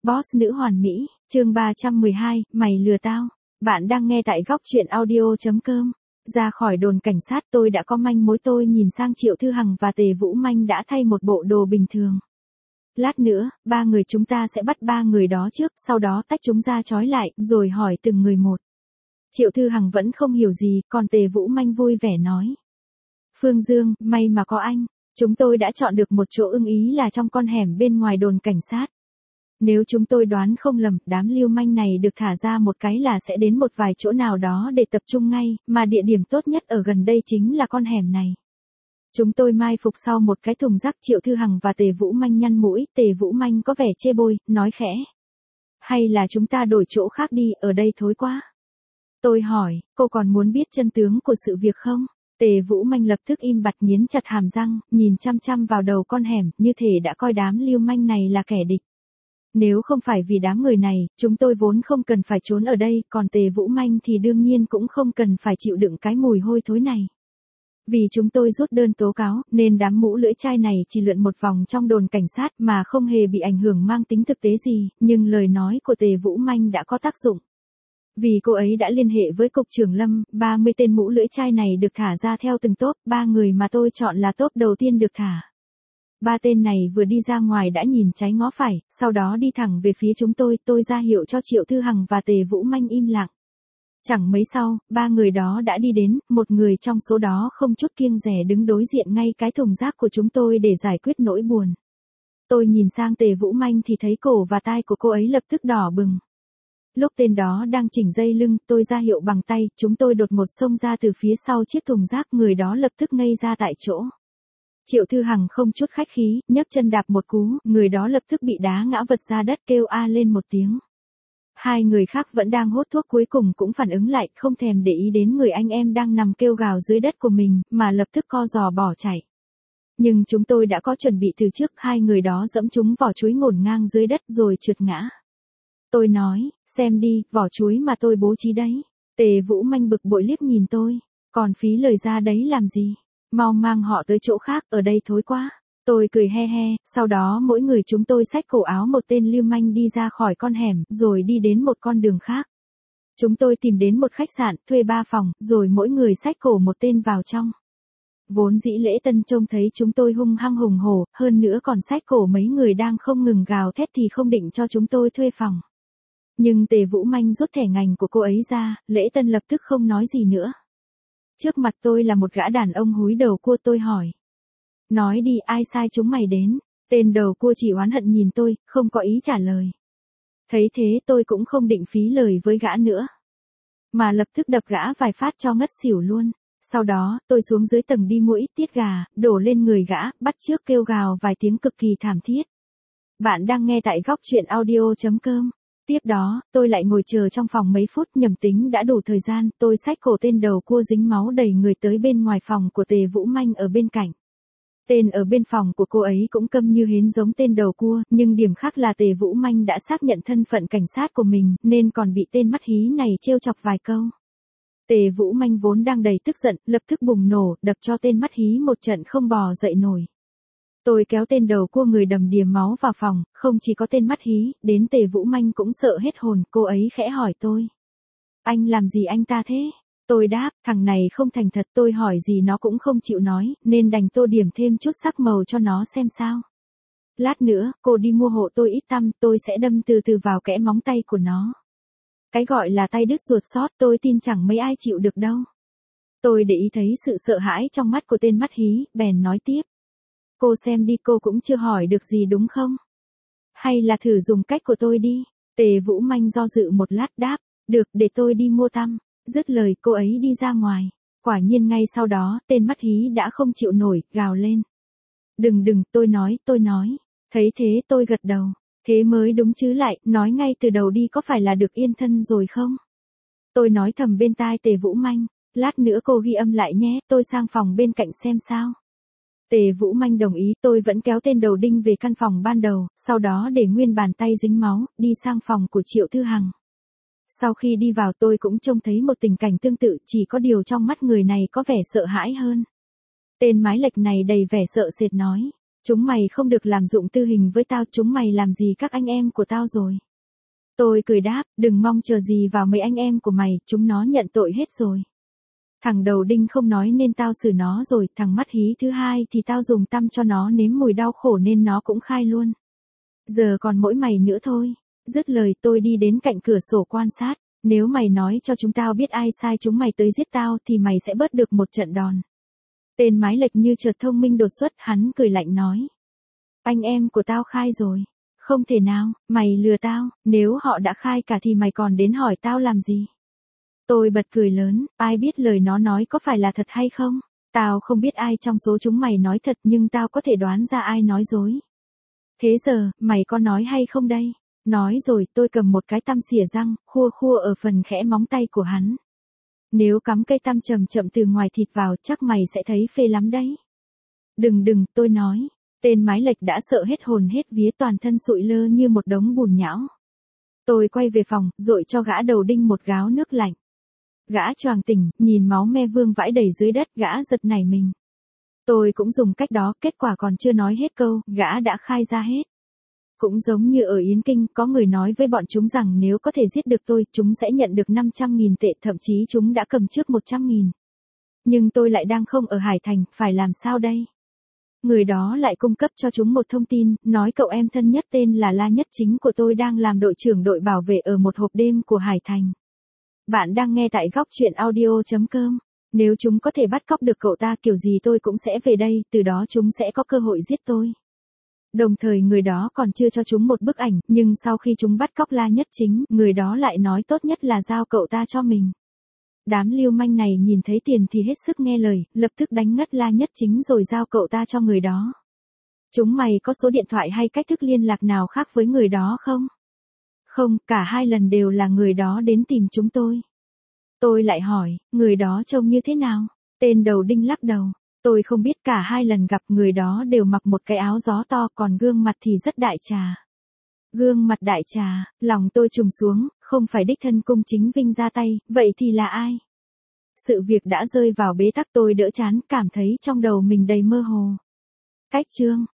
Boss nữ hoàn mỹ, chương 312, mày lừa tao. Bạn đang nghe tại góc truyện audio.com. Ra khỏi đồn cảnh sát tôi đã có manh mối, tôi nhìn sang Triệu Thư Hằng và Tề Vũ Manh đã thay một bộ đồ bình thường. Lát nữa, ba người chúng ta sẽ bắt ba người đó trước, sau đó tách chúng ra trói lại, rồi hỏi từng người một. Triệu Thư Hằng vẫn không hiểu gì, còn Tề Vũ Manh vui vẻ nói. Phương Dương, may mà có anh. Chúng tôi đã chọn được một chỗ ưng ý là trong con hẻm bên ngoài đồn cảnh sát. Nếu chúng tôi đoán không lầm, đám lưu manh này được thả ra một cái là sẽ đến một vài chỗ nào đó để tập trung ngay, mà địa điểm tốt nhất ở gần đây chính là con hẻm này. Chúng tôi mai phục sau một cái thùng rác. Triệu Thư Hằng và Tề Vũ Manh nhăn mũi, Tề Vũ Manh có vẻ chê bôi, nói khẽ. Hay là chúng ta đổi chỗ khác đi, ở đây thối quá. Tôi hỏi, cô còn muốn biết chân tướng của sự việc không? Tề Vũ Manh lập tức im bặt, nghiến chặt hàm răng, nhìn chăm chăm vào đầu con hẻm, như thể đã coi đám lưu manh này là kẻ địch. Nếu không phải vì đám người này, chúng tôi vốn không cần phải trốn ở đây, còn Tề Vũ Manh thì đương nhiên cũng không cần phải chịu đựng cái mùi hôi thối này. Vì chúng tôi rút đơn tố cáo, nên đám mũ lưỡi chai này chỉ lượn một vòng trong đồn cảnh sát mà không hề bị ảnh hưởng mang tính thực tế gì, nhưng lời nói của Tề Vũ Manh đã có tác dụng. Vì cô ấy đã liên hệ với Cục trưởng Lâm, 30 tên mũ lưỡi chai này được thả ra theo từng tốp, 3 người mà tôi chọn là tốp đầu tiên được thả. 3 tên này vừa đi ra ngoài đã nhìn trái ngó phải, sau đó đi thẳng về phía chúng tôi ra hiệu cho Triệu Thư Hằng và Tề Vũ Manh im lặng. Chẳng mấy sau, 3 người đó đã đi đến, một người trong số đó không chút kiêng dè đứng đối diện ngay cái thùng rác của chúng tôi để giải quyết nỗi buồn. Tôi nhìn sang Tề Vũ Manh thì thấy cổ và tai của cô ấy lập tức đỏ bừng. Lúc tên đó đang chỉnh dây lưng, tôi ra hiệu bằng tay, chúng tôi đột ngột xông ra từ phía sau chiếc thùng rác, người đó lập tức ngây ra tại chỗ. Triệu Thư Hằng không chút khách khí, nhấc chân đạp một cú, người đó lập tức bị đá ngã vật ra đất, kêu a lên một tiếng. 2 người khác vẫn đang hốt thuốc cuối cùng cũng phản ứng lại, không thèm để ý đến người anh em đang nằm kêu gào dưới đất của mình, mà lập tức co giò bỏ chạy. Nhưng chúng tôi đã có chuẩn bị từ trước, 2 người đó giẫm trúng vỏ chuối ngổn ngang dưới đất rồi trượt ngã. Tôi nói, xem đi, vỏ chuối mà tôi bố trí đấy. Tề Vũ Manh bực bội liếc nhìn tôi, còn phí lời ra đấy làm gì? Mau mang họ tới chỗ khác, ở đây thối quá. Tôi cười he he, sau đó mỗi người chúng tôi xách cổ áo một tên lưu manh đi ra khỏi con hẻm, rồi đi đến một con đường khác. Chúng tôi tìm đến một khách sạn, thuê 3 phòng, rồi mỗi người xách cổ một tên vào trong. Vốn dĩ Lễ Tân trông thấy chúng tôi hung hăng hùng hổ, hơn nữa còn xách cổ mấy người đang không ngừng gào thét thì không định cho chúng tôi thuê phòng. Nhưng Tề Vũ Manh rút thẻ ngành của cô ấy ra, Lễ Tân lập tức không nói gì nữa. Trước mặt tôi là một gã đàn ông húi đầu cua, tôi hỏi. Nói đi, ai sai chúng mày đến? Tên đầu cua chỉ oán hận nhìn tôi, không có ý trả lời. Thấy thế tôi cũng không định phí lời với gã nữa, mà lập tức đập gã vài phát cho ngất xỉu luôn. Sau đó, tôi xuống dưới tầng đi mua ít tiết gà, đổ lên người gã, bắt chước kêu gào vài tiếng cực kỳ thảm thiết. Bạn đang nghe tại góc truyện audio.com. Tiếp đó, tôi lại ngồi chờ trong phòng mấy phút, nhầm tính đã đủ thời gian, tôi xách cổ tên đầu cua dính máu đầy người tới bên ngoài phòng của Tề Vũ Manh ở bên cạnh. Tên ở bên phòng của cô ấy cũng câm như hến giống tên đầu cua, nhưng điểm khác là Tề Vũ Manh đã xác nhận thân phận cảnh sát của mình, nên còn bị tên mắt hí này trêu chọc vài câu. Tề Vũ Manh vốn đang đầy tức giận, lập tức bùng nổ, đập cho tên mắt hí một trận không bò dậy nổi. Tôi kéo tên đầu cua người đầm đìa máu vào phòng, không chỉ có tên mắt hí, đến Tề Vũ Manh cũng sợ hết hồn, cô ấy khẽ hỏi tôi. Anh làm gì anh ta thế? Tôi đáp, thằng này không thành thật, tôi hỏi gì nó cũng không chịu nói, nên đành tô điểm thêm chút sắc màu cho nó xem sao. Lát nữa, cô đi mua hộ tôi ít tăm, tôi sẽ đâm từ từ vào kẽ móng tay của nó. Cái gọi là tay đứt ruột sót, tôi tin chẳng mấy ai chịu được đâu. Tôi để ý thấy sự sợ hãi trong mắt của tên mắt hí, bèn nói tiếp. Cô xem đi, cô cũng chưa hỏi được gì đúng không? Hay là thử dùng cách của tôi đi? Tề Vũ Manh do dự một lát đáp, được, để tôi đi mua tăm. Dứt lời cô ấy đi ra ngoài. Quả nhiên ngay sau đó, tên mắt hí đã không chịu nổi, gào lên. Đừng, tôi nói. Thấy thế tôi gật đầu. Thế mới đúng chứ, lại, nói ngay từ đầu đi, có phải là được yên thân rồi không? Tôi nói thầm bên tai Tề Vũ Manh, lát nữa cô ghi âm lại nhé, tôi sang phòng bên cạnh xem sao. Tề Vũ Manh đồng ý, tôi vẫn kéo tên đầu đinh về căn phòng ban đầu, sau đó để nguyên bàn tay dính máu, đi sang phòng của Triệu Thư Hằng. Sau khi đi vào tôi cũng trông thấy một tình cảnh tương tự, chỉ có điều trong mắt người này có vẻ sợ hãi hơn. Tên mái lệch này đầy vẻ sợ sệt nói. Chúng mày không được làm dụng tư hình với tao, chúng mày làm gì các anh em của tao rồi. Tôi cười đáp, đừng mong chờ gì vào mấy anh em của mày, chúng nó nhận tội hết rồi. Thằng đầu đinh không nói nên tao xử nó rồi, thằng mắt hí thứ hai thì tao dùng tăm cho nó nếm mùi đau khổ nên nó cũng khai luôn. Giờ còn mỗi mày nữa thôi. Dứt lời tôi đi đến cạnh cửa sổ quan sát, nếu mày nói cho chúng tao biết ai sai chúng mày tới giết tao thì mày sẽ bớt được một trận đòn. Tên mái lệch như chợt thông minh đột xuất, hắn cười lạnh nói. Anh em của tao khai rồi. Không thể nào, mày lừa tao, nếu họ đã khai cả thì mày còn đến hỏi tao làm gì? Tôi bật cười lớn, ai biết lời nó nói có phải là thật hay không? Tao không biết ai trong số chúng mày nói thật nhưng tao có thể đoán ra ai nói dối. Thế giờ, mày có nói hay không đây? Nói rồi, tôi cầm một cái tăm xỉa răng, khua khua ở phần khẽ móng tay của hắn. Nếu cắm cây tăm chậm chậm từ ngoài thịt vào chắc mày sẽ thấy phê lắm đấy. Đừng, tôi nói. Tên mái lệch đã sợ hết hồn hết vía, toàn thân sụi lơ như một đống bùn nhão. Tôi quay về phòng, dội cho gã đầu đinh một gáo nước lạnh. Gã choàng tỉnh, nhìn máu me vương vãi đầy dưới đất, gã giật nảy mình. Tôi cũng dùng cách đó, kết quả còn chưa nói hết câu, gã đã khai ra hết. Cũng giống như ở Yến Kinh, có người nói với bọn chúng rằng nếu có thể giết được tôi, chúng sẽ nhận được 500.000 tệ, thậm chí chúng đã cầm trước 100.000. Nhưng tôi lại đang không ở Hải Thành, phải làm sao đây? Người đó lại cung cấp cho chúng một thông tin, nói cậu em thân nhất tên là La Nhất Chính của tôi đang làm đội trưởng đội bảo vệ ở một hộp đêm của Hải Thành. Bạn đang nghe tại góc truyện audio.com. Nếu chúng có thể bắt cóc được cậu ta kiểu gì tôi cũng sẽ về đây, từ đó chúng sẽ có cơ hội giết tôi. Đồng thời người đó còn chưa cho chúng một bức ảnh, nhưng sau khi chúng bắt cóc La Nhất Chính, người đó lại nói tốt nhất là giao cậu ta cho mình. Đám lưu manh này nhìn thấy tiền thì hết sức nghe lời, lập tức đánh ngất La Nhất Chính rồi giao cậu ta cho người đó. Chúng mày có số điện thoại hay cách thức liên lạc nào khác với người đó không? Không, cả hai lần đều là người đó đến tìm chúng tôi. Tôi lại hỏi, người đó trông như thế nào? Tên đầu đinh lắc đầu. Tôi không biết, cả hai lần gặp người đó đều mặc một cái áo gió to, còn gương mặt thì rất đại trà. Gương mặt đại trà, lòng tôi trùng xuống, không phải đích thân cung chính Vinh ra tay, vậy thì là ai? Sự việc đã rơi vào bế tắc, tôi đỡ chán, cảm thấy trong đầu mình đầy mơ hồ. Cách chương